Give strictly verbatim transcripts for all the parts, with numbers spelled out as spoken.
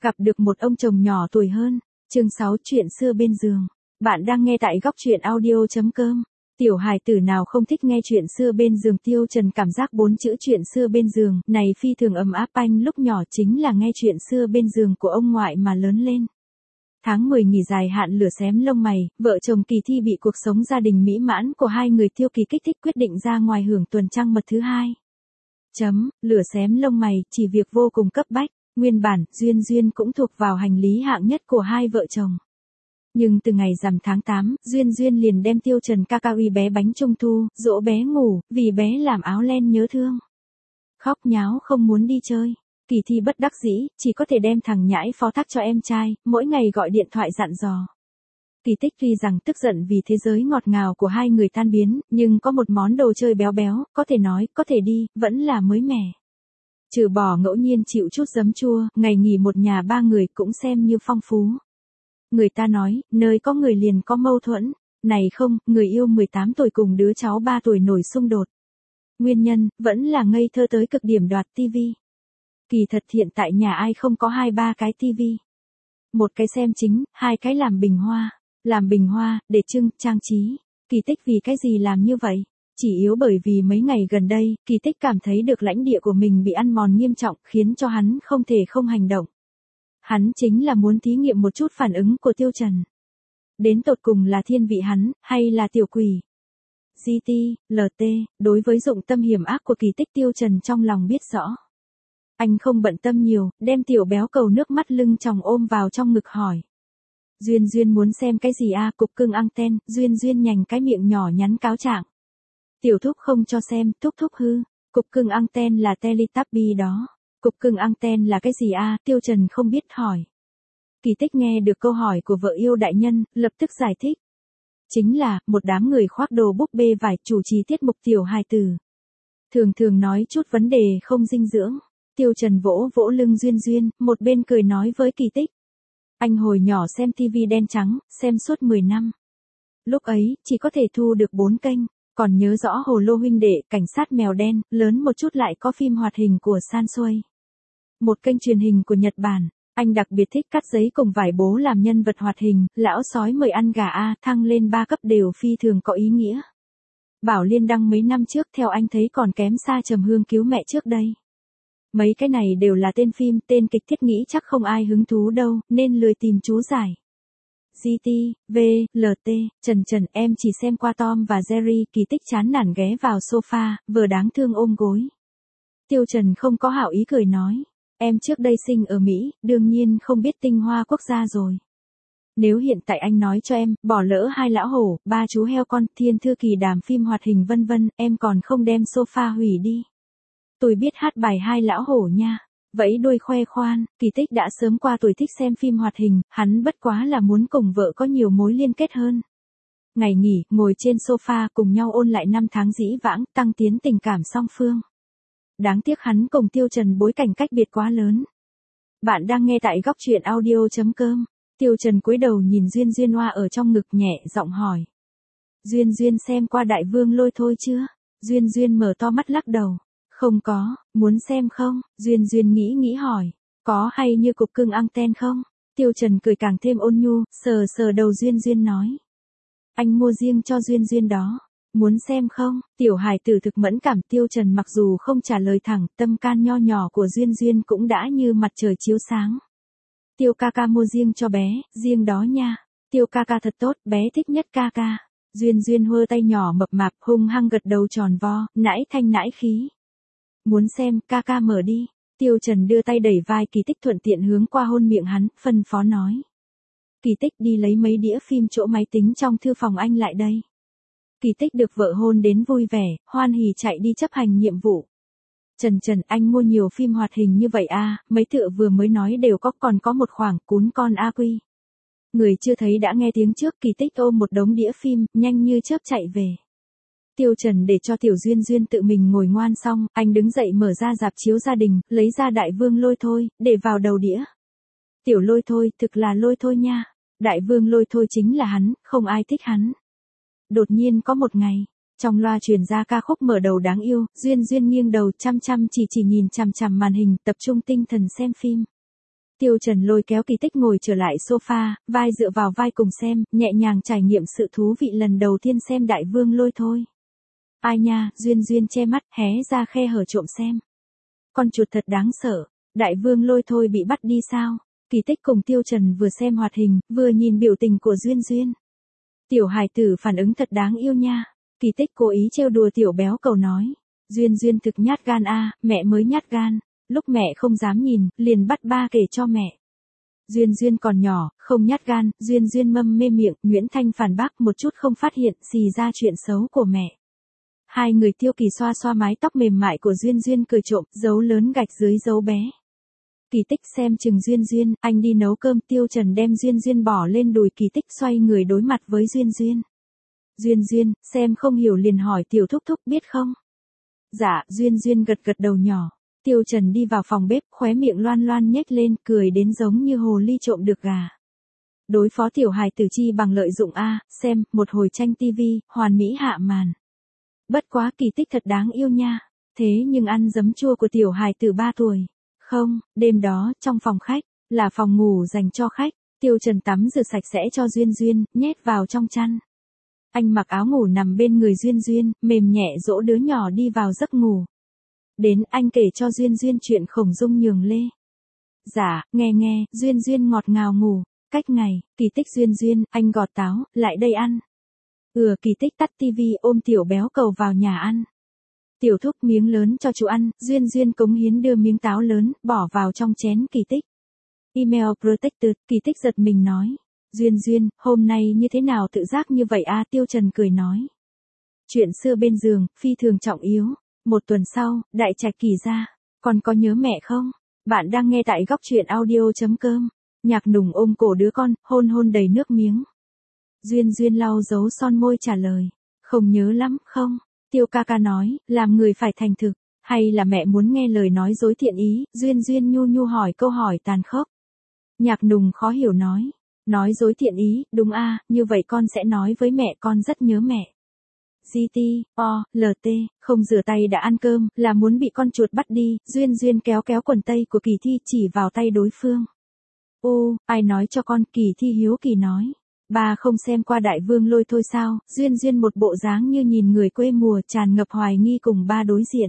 Gặp được một ông chồng nhỏ tuổi hơn. Chương sáu chuyện xưa bên giường. Bạn đang nghe tại góc truyện audio.com. Tiểu hài tử nào không thích nghe chuyện xưa bên giường. Tiêu Trần cảm giác bốn chữ chuyện xưa bên giường này phi thường ấm áp. Anh lúc nhỏ chính là nghe chuyện xưa bên giường của ông ngoại mà lớn lên. Tháng mười nghỉ dài hạn lửa xém lông mày, vợ chồng Kỳ Thi bị cuộc sống gia đình mỹ mãn của hai người Tiêu Kỳ kích thích quyết định ra ngoài hưởng tuần trăng mật thứ hai. Chấm, lửa xém lông mày, chỉ việc vô cùng cấp bách. Nguyên bản, Duyên Duyên cũng thuộc vào hành lý hạng nhất của hai vợ chồng. Nhưng từ ngày rằm tháng tám, Duyên Duyên liền đem Tiêu Trần ca ca uy bé bánh trung thu, dỗ bé ngủ, vì bé làm áo len nhớ thương. Khóc nháo không muốn đi chơi. Kỳ Thi bất đắc dĩ, chỉ có thể đem thằng nhãi phó thác cho em trai, mỗi ngày gọi điện thoại dặn dò. Kỳ Tích tuy rằng tức giận vì thế giới ngọt ngào của hai người tan biến, nhưng có một món đồ chơi béo béo, có thể nói, có thể đi, vẫn là mới mẻ. Trừ bỏ ngẫu nhiên chịu chút giấm chua, ngày nghỉ một nhà ba người cũng xem như phong phú. Người ta nói, nơi có người liền có mâu thuẫn. Này không, người yêu mười tám tuổi cùng đứa cháu ba tuổi nổi xung đột. Nguyên nhân, vẫn là ngây thơ tới cực điểm đoạt tivi. Kỳ thật hiện tại nhà ai không có hai ba cái tivi. Một cái xem chính, hai cái làm bình hoa. Làm bình hoa, để trưng, trang trí. Kỳ Tích vì cái gì làm như vậy? Chỉ yếu bởi vì mấy ngày gần đây, Kỳ Tích cảm thấy được lãnh địa của mình bị ăn mòn nghiêm trọng, khiến cho hắn không thể không hành động. Hắn chính là muốn thí nghiệm một chút phản ứng của Tiêu Trần. Đến tột cùng là thiên vị hắn, hay là tiểu quỷ? giê tê, lờ tê, đối với dụng tâm hiểm ác của Kỳ Tích Tiêu Trần trong lòng biết rõ. Anh không bận tâm nhiều, đem tiểu béo cầu nước mắt lưng tròng ôm vào trong ngực hỏi. Duyên Duyên muốn xem cái gì a? Cục cưng anten. Duyên Duyên nhành cái miệng nhỏ nhắn cáo trạng. Tiểu thúc không cho xem, thúc thúc hư. Cục cưng anten là Teletubby đó. Cục cưng anten là cái gì a? Tiêu Trần không biết hỏi. Kỳ Tích nghe được câu hỏi của vợ yêu đại nhân, lập tức giải thích. Chính là, một đám người khoác đồ búp bê vải chủ trì tiết mục tiểu hài tử. Thường thường nói chút vấn đề không dinh dưỡng. Tiêu Trần vỗ vỗ lưng Duyên Duyên, một bên cười nói với Kỳ Tích. Anh hồi nhỏ xem tivi đen trắng, xem suốt mười năm. Lúc ấy, chỉ có thể thu được bốn kênh. Còn nhớ rõ Hồ Lô huynh đệ, Cảnh sát mèo đen, lớn một chút lại có phim hoạt hình của Sansui. Một kênh truyền hình của Nhật Bản, anh đặc biệt thích cắt giấy cùng vải bố làm nhân vật hoạt hình, lão sói mời ăn gà a, thăng lên ba cấp đều phi thường có ý nghĩa. Bảo Liên đăng mấy năm trước theo anh thấy còn kém xa Trầm Hương cứu mẹ trước đây. Mấy cái này đều là tên phim, tên kịch thiết nghĩ chắc không ai hứng thú đâu, nên lười tìm chú giải. giê tê, vê, lờ tê, Trần Trần em chỉ xem qua Tom và Jerry. Kỳ Tích chán nản ghé vào sofa, vừa đáng thương ôm gối. Tiêu Trần không có hảo ý cười nói. Em trước đây sinh ở Mỹ, đương nhiên không biết tinh hoa quốc gia rồi. Nếu hiện tại anh nói cho em, bỏ lỡ hai lão hổ, ba chú heo con, thiên thư kỳ đàm phim hoạt hình vân vân, em còn không đem sofa hủy đi. Tôi biết hát bài hai lão hổ nha. Vẫy đuôi khoe khoan, Kỳ Tích đã sớm qua tuổi thích xem phim hoạt hình, hắn bất quá là muốn cùng vợ có nhiều mối liên kết hơn. Ngày nghỉ, ngồi trên sofa cùng nhau ôn lại năm tháng dĩ vãng, tăng tiến tình cảm song phương. Đáng tiếc hắn cùng Tiêu Trần bối cảnh cách biệt quá lớn. Bạn đang nghe tại góc truyện audio.com. Tiêu Trần cúi đầu nhìn Duyên Duyên hoa ở trong ngực nhẹ giọng hỏi. Duyên Duyên xem qua Đại Vương Lôi Thôi chưa? Duyên Duyên mở to mắt lắc đầu. Không có, muốn xem không? Duyên Duyên nghĩ nghĩ hỏi. Có hay như cục cưng anten không? Tiêu Trần cười càng thêm ôn nhu, sờ sờ đầu Duyên Duyên nói. Anh mua riêng cho Duyên Duyên đó. Muốn xem không? Tiểu hài tử thực mẫn cảm. Tiêu Trần mặc dù không trả lời thẳng, tâm can nho nhỏ của Duyên Duyên cũng đã như mặt trời chiếu sáng. Tiêu ca ca mua riêng cho bé, riêng đó nha. Tiêu ca ca thật tốt, bé thích nhất ca ca. Duyên Duyên hơ tay nhỏ mập mạp hung hăng gật đầu tròn vo, nãi thanh nãi khí. Muốn xem, ca ca mở đi. Tiêu Trần đưa tay đẩy vai Kỳ Tích thuận tiện hướng qua hôn miệng hắn, phân phó nói. Kỳ Tích đi lấy mấy đĩa phim chỗ máy tính trong thư phòng anh lại đây. Kỳ Tích được vợ hôn đến vui vẻ, hoan hỉ chạy đi chấp hành nhiệm vụ. Trần Trần anh mua nhiều phim hoạt hình như vậy a, mấy tựa vừa mới nói đều có còn có một khoảng cún con a quy. Người chưa thấy đã nghe tiếng trước. Kỳ Tích ôm một đống đĩa phim, nhanh như chớp chạy về. Tiêu Trần để cho Tiểu Duyên Duyên tự mình ngồi ngoan xong, anh đứng dậy mở ra rạp chiếu gia đình, lấy ra Đại Vương Lôi Thôi, để vào đầu đĩa. Tiểu Lôi Thôi, thực là Lôi Thôi nha. Đại Vương Lôi Thôi chính là hắn, không ai thích hắn. Đột nhiên có một ngày, trong loa truyền ra ca khúc mở đầu đáng yêu, Duyên Duyên nghiêng đầu chăm chăm chỉ chỉ nhìn chằm chằm màn hình, tập trung tinh thần xem phim. Tiêu Trần lôi kéo Kỳ Tích ngồi trở lại sofa, vai dựa vào vai cùng xem, nhẹ nhàng trải nghiệm sự thú vị lần đầu tiên xem Đại Vương Lôi Thôi. Ai nha, Duyên Duyên che mắt, hé ra khe hở trộm xem. Con chuột thật đáng sợ, Đại Vương Lôi Thôi bị bắt đi sao? Kỳ Tích cùng Tiêu Trần vừa xem hoạt hình, vừa nhìn biểu tình của Duyên Duyên. Tiểu hài tử phản ứng thật đáng yêu nha. Kỳ Tích cố ý trêu đùa tiểu béo cầu nói. Duyên Duyên thực nhát gan a, mẹ mới nhát gan. Lúc mẹ không dám nhìn, liền bắt ba kể cho mẹ. Duyên Duyên còn nhỏ, không nhát gan, Duyên Duyên mâm mê miệng, Nguyễn Thanh phản bác một chút không phát hiện, xì ra chuyện xấu của mẹ. Hai người Tiêu Kỳ xoa xoa mái tóc mềm mại của Duyên Duyên cười trộm, dấu lớn gạch dưới dấu bé. Kỳ Tích xem chừng Duyên Duyên, anh đi nấu cơm. Tiêu Trần đem Duyên Duyên bỏ lên đùi Kỳ Tích, xoay người đối mặt với Duyên Duyên. Duyên Duyên, xem không hiểu liền hỏi tiểu thúc thúc biết không? Dạ, Duyên Duyên gật gật đầu nhỏ. Tiêu Trần đi vào phòng bếp, khóe miệng loan loan nhếch lên, cười đến giống như hồ ly trộm được gà. Đối phó tiểu hài tử chi bằng lợi dụng a, xem, một hồi tranh tivi, hoàn mỹ hạ màn. Bất quá Kỳ Tích thật đáng yêu nha, thế nhưng ăn giấm chua của tiểu hài tử ba tuổi. Không, đêm đó, trong phòng khách, là phòng ngủ dành cho khách, Tiêu Trần tắm rửa sạch sẽ cho Duyên Duyên, nhét vào trong chăn. Anh mặc áo ngủ nằm bên người Duyên Duyên, mềm nhẹ dỗ đứa nhỏ đi vào giấc ngủ. Đến anh kể cho Duyên Duyên chuyện Khổng Dung nhường Lê. Dạ, nghe nghe, Duyên Duyên ngọt ngào ngủ. Cách ngày, Kỳ Tích Duyên Duyên, anh gọt táo, lại đây ăn. Ừ, Kỳ Tích tắt tivi ôm tiểu béo cầu vào nhà ăn. Tiểu thúc miếng lớn cho chú ăn, Duyên Duyên cống hiến đưa miếng táo lớn, bỏ vào trong chén Kỳ Tích. Email protected, Kỳ Tích giật mình nói. Duyên Duyên, hôm nay như thế nào tự giác như vậy a? Tiêu Trần cười nói. Chuyện xưa bên giường, phi thường trọng yếu. Một tuần sau, Đại Trạch Kỳ ra. Còn có nhớ mẹ không? Bạn đang nghe tại góc truyện audio.com. Nhạc Nùng ôm cổ đứa con, hôn hôn đầy nước miếng. Duyên Duyên lau dấu son môi trả lời. Không nhớ lắm, không? Tiêu ca ca nói, làm người phải thành thực. Hay là mẹ muốn nghe lời nói dối thiện ý? Duyên Duyên nhu nhu hỏi câu hỏi tàn khốc. Nhạc Nùng khó hiểu nói. Nói dối thiện ý, đúng a, như vậy con sẽ nói với mẹ con rất nhớ mẹ. giê tê, o, lờ tê, không rửa tay đã ăn cơm, là muốn bị con chuột bắt đi. Duyên Duyên kéo kéo quần tây của Kỳ Thi chỉ vào tay đối phương. Ô, ai nói cho con? Kỳ Thi hiếu kỳ nói. Ba không xem qua Đại Vương Lôi Thôi sao? Duyên Duyên một bộ dáng như nhìn người quê mùa, tràn ngập hoài nghi cùng ba đối diện.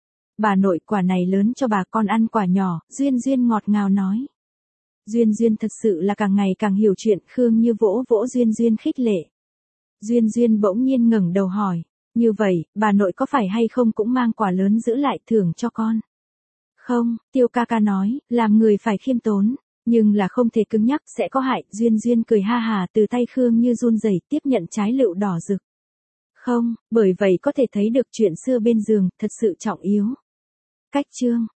Bà nội, quả này lớn cho bà con ăn quả nhỏ. Duyên Duyên ngọt ngào nói. Duyên Duyên thật sự là càng ngày càng hiểu chuyện. Khương Như vỗ vỗ Duyên Duyên khích lệ. Duyên Duyên bỗng nhiên ngẩng đầu hỏi. Như vậy, bà nội có phải hay không cũng mang quả lớn giữ lại thưởng cho con? Không, Tiêu ca ca nói, làm người phải khiêm tốn. Nhưng là không thể cứng nhắc, sẽ có hại. Duyên Duyên cười ha hà, từ tay Khương Như run rẩy tiếp nhận trái lựu đỏ rực. Không, bởi vậy có thể thấy được chuyện xưa bên giường, thật sự trọng yếu. Cách chương